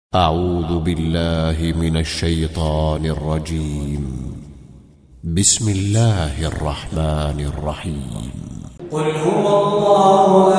أعوذ بالله من الشيطان الرجيم. بسم الله الرحمن الرحيم. قل هو الله